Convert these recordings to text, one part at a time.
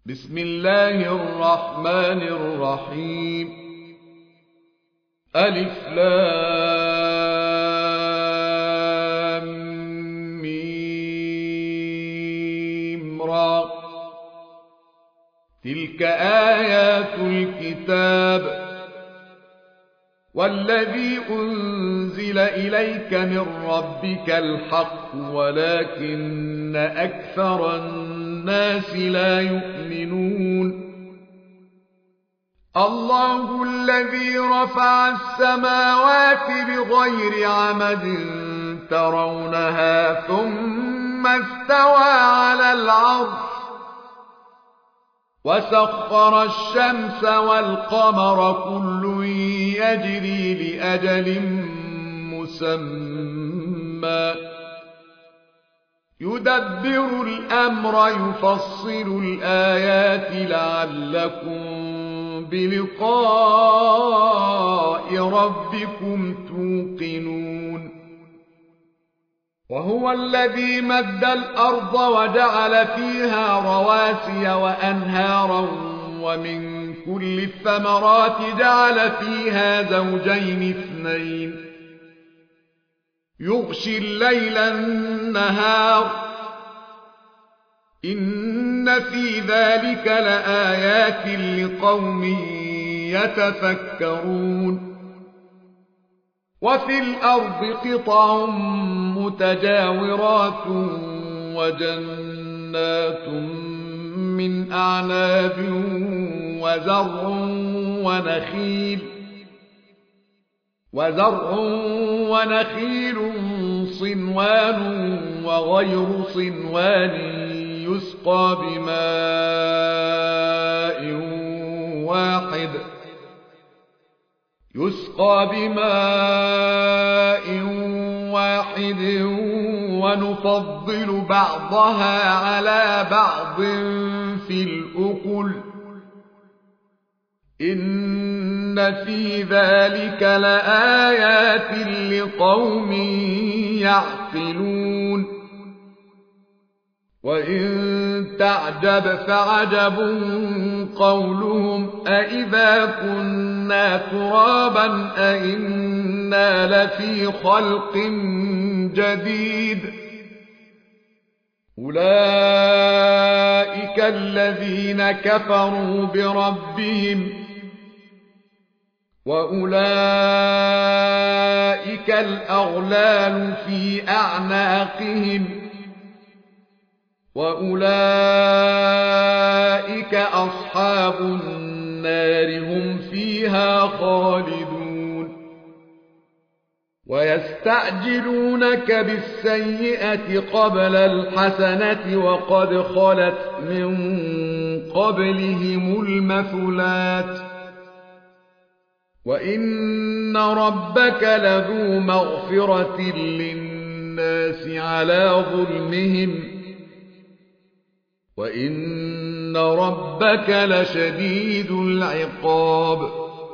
بسم الله الرحمن الرحيم ألف لام ميم را تلك آيات الكتاب والذي أنزل إليك من ربك الحق ولكن أكثر الناس لا يؤمنون الله الذي رفع السماوات بغير عمد ترونها ثم استوى على العرش وسخر الشمس والقمر كل يجري لأجل مسمى يدبر الأمر يفصل الآيات لعلكم بلقاء ربكم توقنون وهو الذي مد الأرض وجعل فيها رواسي وأنهارا ومن كل الثمرات جعل فيها زوجين اثنين يغشي الليل النهار إن في ذلك لآيات لقوم يتفكرون وفي الأرض قطع متجاورات وجنات من أعناب وزرع ونخيل صنوان وغير صنوان يسقى بماء واحد ونفضل بعضها على بعض في الأكل إن في ذلك لآيات لقوم يعقلون وإن تعجب فعجب قولهم أإذا كنا ترابا أإنا لفي خلق جديد أولئك الذين كفروا بربهم وأولئك الأغلال في أعناقهم وأولئك أصحاب النار هم فيها خالدون ويستعجلونك بالسيئة قبل الحسنة وقد خلت من قبلهم المثلات وإن ربك لذو مغفرة للناس على ظلمهم وإن ربك لشديد العقاب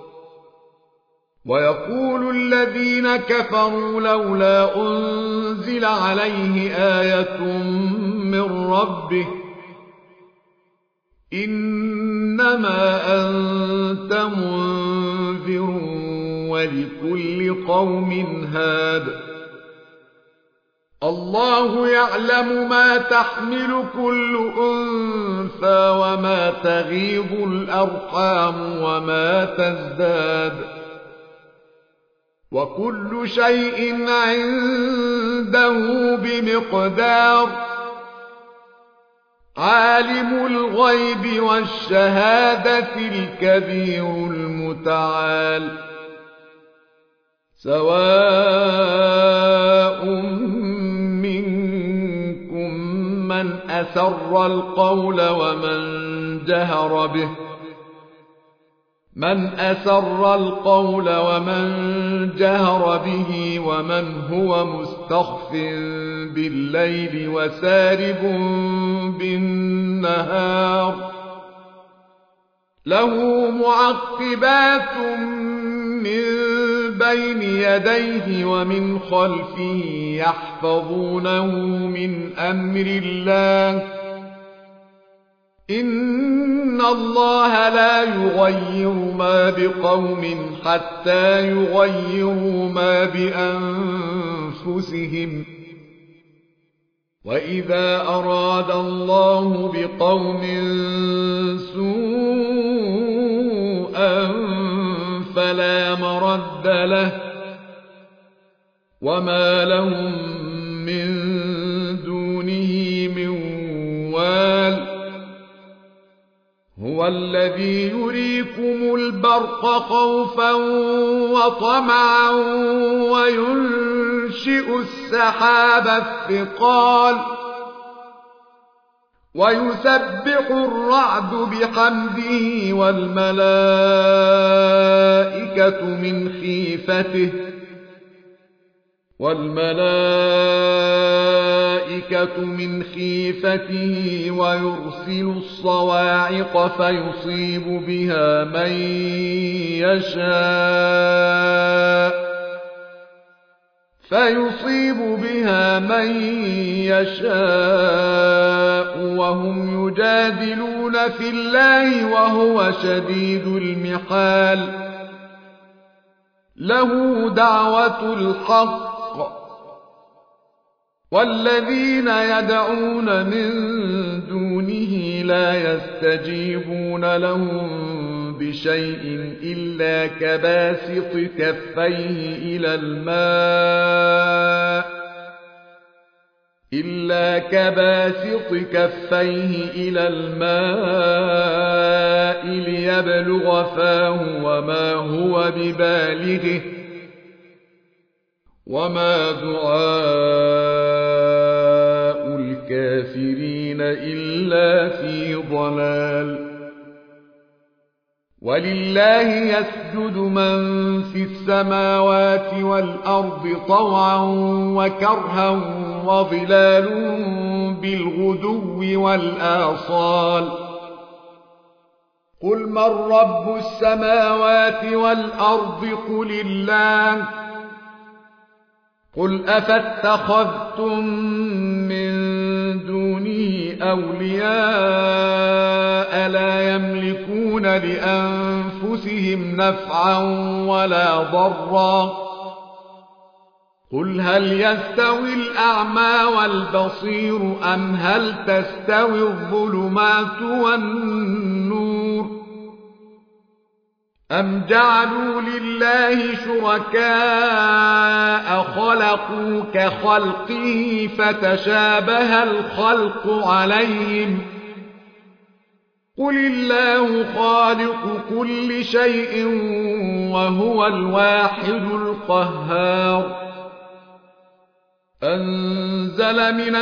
ويقول الذين كفروا لولا أنزل عليه آية من ربه إنما أنت منذر ولكل قوم هاد الله يعلم ما تحمل كل أنثى وما تغيض الأرحام وما تزداد وكل شيء عنده بمقدار عالم الغيب والشهادة الكبير المتعال سواء منكم من أسر القول ومن جهر به ومن هو مستخف بالليل وسارب بالنهار له معقبات من بين يديه ومن خلفه يحفظونه من أمر الله إن الله لا يغير ما بقوم حتى يغيروا ما بأنفسهم وإذا أراد الله بقوم سوءا فلا مرد له وما لهم من دونه من وال هو الذي يريكم البرق خوفا وطمعا وينشئ السحاب الثقال ويسبح الرعد بحمده والملائكة من خيفته ويرسل الصواعق فيصيب بها من يشاء وهم يجادلون في الله وهو شديد المحال له دعوة الحق والذين يدعون من دونه لا يستجيبون لهم بشيء إلا كباسط كفيه إلى الماء ليبلغ فاه وما هو ببالغه وما دعاء الكافرين إلا في ضلال ولله يسجد من في السماوات والأرض طوعا وكرها وظلال بالغدو والآصال قل من رب السماوات والأرض قل الله قل أفاتخذتم من دونه أولياء لا يملكون لأنفسهم نفعا ولا ضرا قل هل يستوي الأعمى والبصير أم هل تستوي الظلمات والنور أم جعلوا لله شركاء خلقوا كخلقه فتشابه الخلق عليهم قل الله خالق كل شيء وهو الواحد القهار أنزل من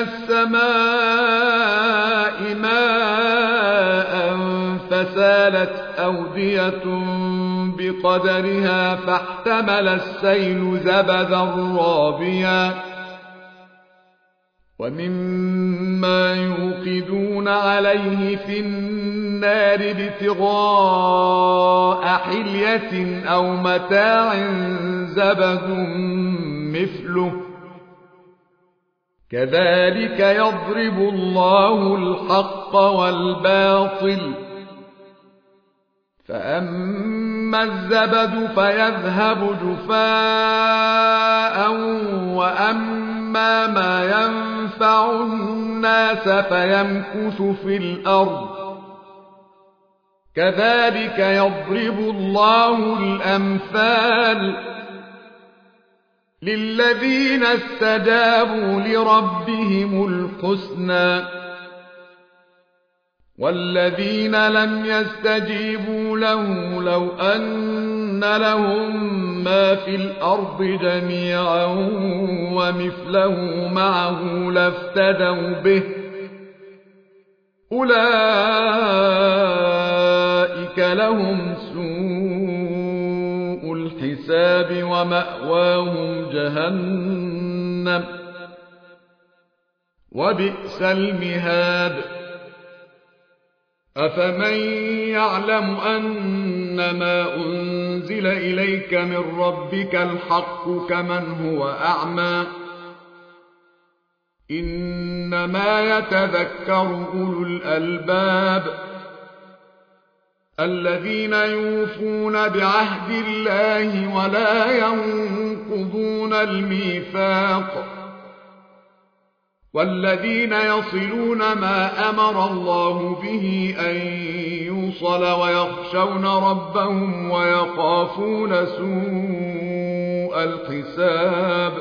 السماء ماء فسالت أودية بقدرها فاحتمل السيل زبدا رابيا ومما يوقدون عليه في النار ابتغاء حلية أو متاع زبد مثله كذلك يضرب الله الحق والباطل فأما الزبد فيذهب جفاء وأما ما ينفع الناس فيمكث في الأرض كذلك يضرب الله الأمثال للذين استجابوا لربهم الحسنى والذين لم يستجيبوا له لو أن لهم ما في الأرض جميعا ومثله معه لافتدوا به أولئك لهم سوء الحساب ومأواهم جهنم وبئس المهاد أفمن يعلم أنما أنزل إليك من ربك الحق كمن هو أعمى إنما يتذكر أولو الألباب الذين يوفون بعهد الله ولا ينقضون الميثاق والذين يصلون ما أمر الله به أن يوصل ويخشون ربهم ويخافون سوء الحساب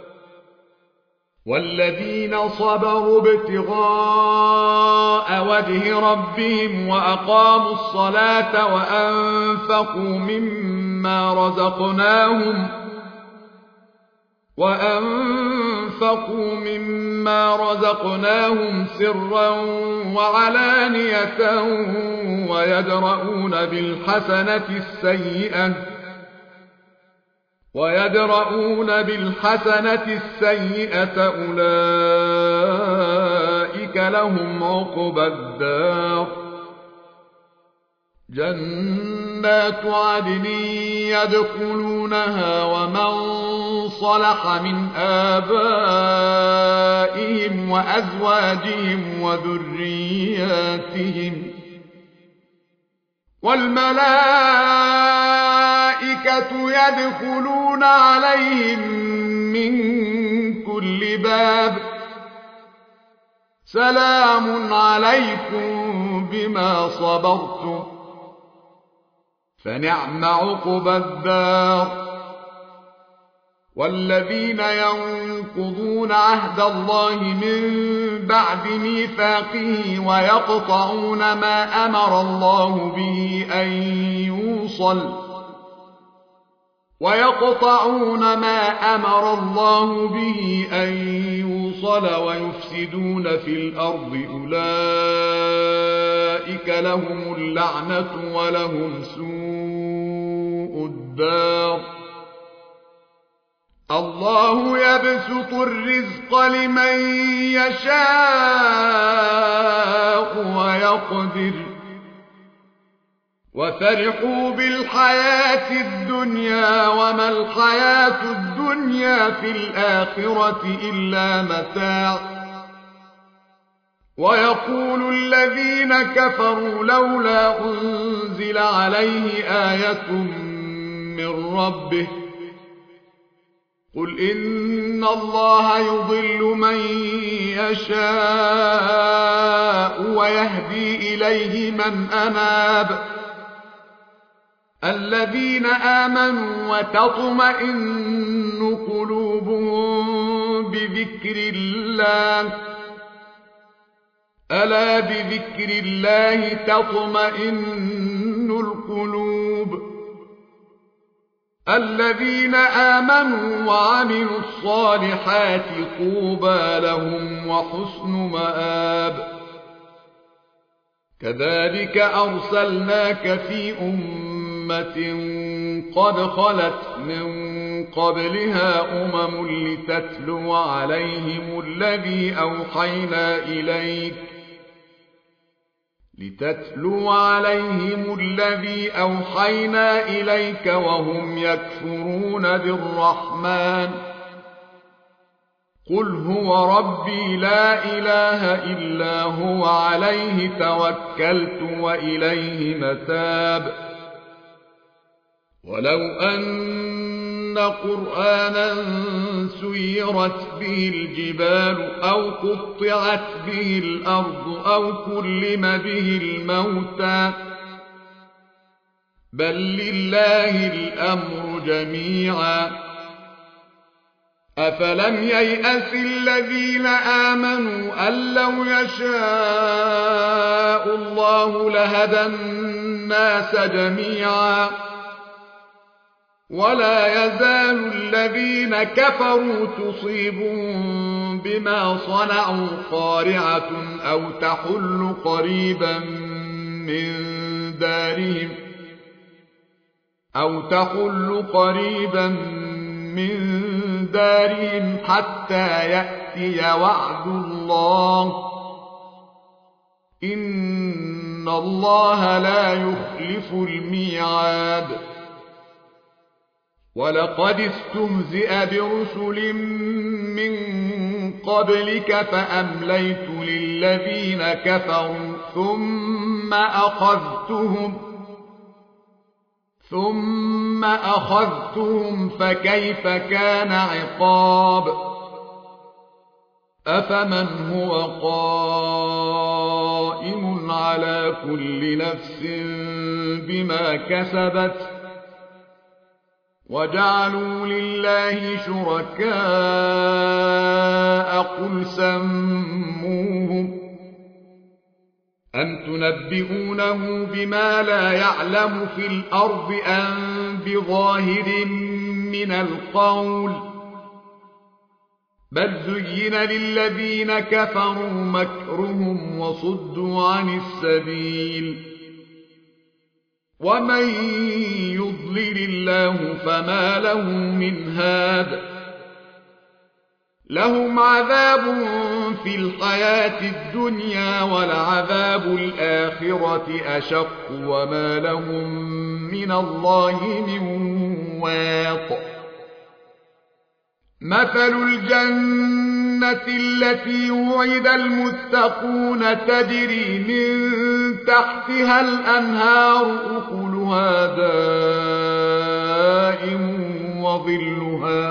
والذين صبروا ابتغاء وجه ربهم وأقاموا الصلاة وأنفقوا مما رزقناهم سرا وعلانية ويدرؤون بالحسنة السيئة أولئك لهم عقبى الدار جنات عدن يدخلونها ومن صلح من آبائهم وأزواجهم وذرياتهم والملائكة يدخلون عليهم من كل باب سلام عليكم بما صبرتم فنعم عقبى الدار والذين ينقضون عهد الله من بعد ميثاقه ويقطعون ما أمر الله به أن يوصل ويفسدون في الأرض أولئك لهم اللعنة ولهم سوء الدار الله يبسط الرزق لمن يشاء ويقدر وفرحوا بالحياة الدنيا وما الحياة الدنيا في الآخرة إلا متاع ويقول الذين كفروا لولا أنزل عليه آية من ربه قل إن الله يضل من يشاء ويهدي إليه من أناب الذين آمنوا وتطمئن قلوبهم بذكر الله ألا بذكر الله تطمئن القلوب الذين آمنوا وعملوا الصالحات طوبى لهم وحسن مآب كذلك أرسلناك في أمة قد خلت من قبلها لتتلو عليهم الذي أوحينا إليك وهم يكفرون بالرحمن قل هو ربي لا إله إلا هو عليه توكلت وإليه متاب ولو أن قرآنا سيرت به الجبال أو قطعت به الأرض أو كلم به الموتى بل لله الأمر جميعا أفلم ييأس الذين آمنوا أن لو يشاء الله لهدى الناس جميعا ولا يزال الذين كفروا تصيبهم بما صنعوا قارعة أو تحل قريبا من دارهم حتى يأتي وعد الله إن الله لا يخلف الميعاد ولقد استهزئ برسل من قبلك فأمليت للذين كفروا ثم أخذتهم فكيف كان عقاب أفمن هو قائم على كل نفس بما كسبت وجعلوا لله شركاء قل سموهم أم تنبئونه بما لا يعلم في الأرض أم بظاهر من القول بل زين للذين كفروا مكرهم وصدوا عن السبيل ومن يضلل الله فما له من هاد لهم عذاب في الحياة الدنيا ولعذاب الآخرة أشق وما لهم من الله من واق مثل الجنة التي وعد المتقون تجري من تحتها الأنهار أكلها دائم وظلها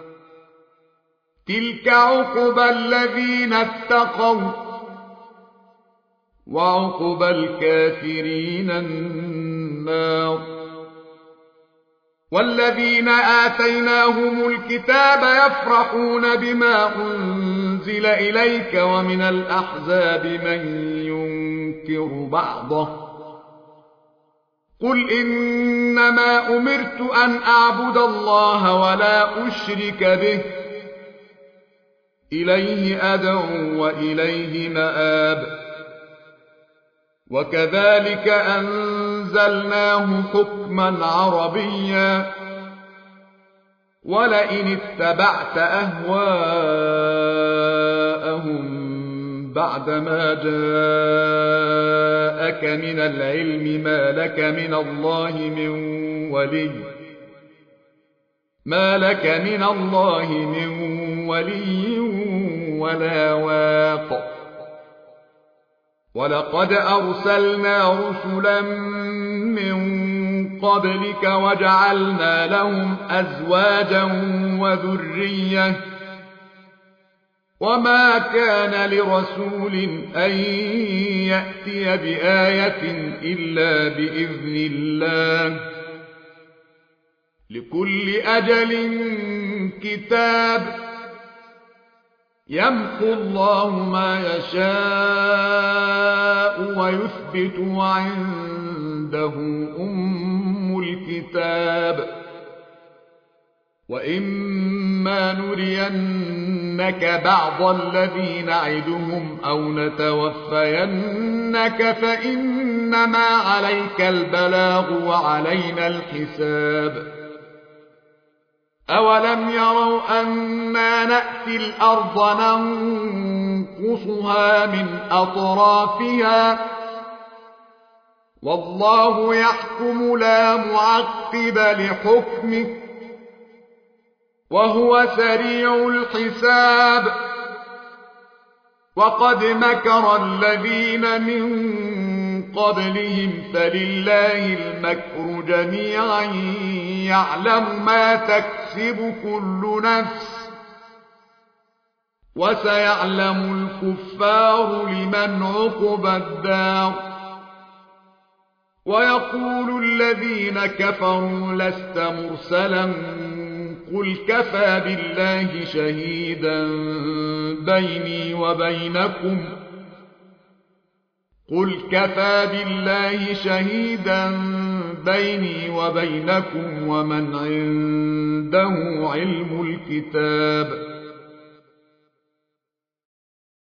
تلك عقبى الذين اتقوا وعقبى الكافرين النار والذين آتيناهم الكتاب يفرحون بما أنزل إليك ومن الأحزاب من ينكر بعضه قل إنما أمرت أن أعبد الله ولا أشرك به إليه أدعو وإليه مآب وكذلك أنزلناه حكما عربيا ولئن اتبعت أهواءهم بعدما جاءك من العلم ما لك من الله من ولي ولا واق ولقد أرسلنا رسلا من قبلك وجعلنا لهم أزواجا وذرية وما كان لرسول أن يأتي بآية إلا بإذن الله لكل أجل كتاب يمحو الله ما يشاء ويثبت وعنده أم الكتاب وإما نرينك بعض الذي نعدهم أو نتوفينك فإنما عليك البلاغ وعلينا الحساب أولم يروا أنا نأتي الأرض ننقصها من أطرافها والله يحكم لا معقب لحكمه وهو سريع الحساب وقد مكر الذين من قبلهم فلله المكر جميعا يعلم ما تكسب كل نفس وسيعلم الكفار لمن عقبى الدار ويقول الذين كفروا لست مرسلا قل كفى بالله شهيدا بيني وبينكم ومن عنده علم الكتاب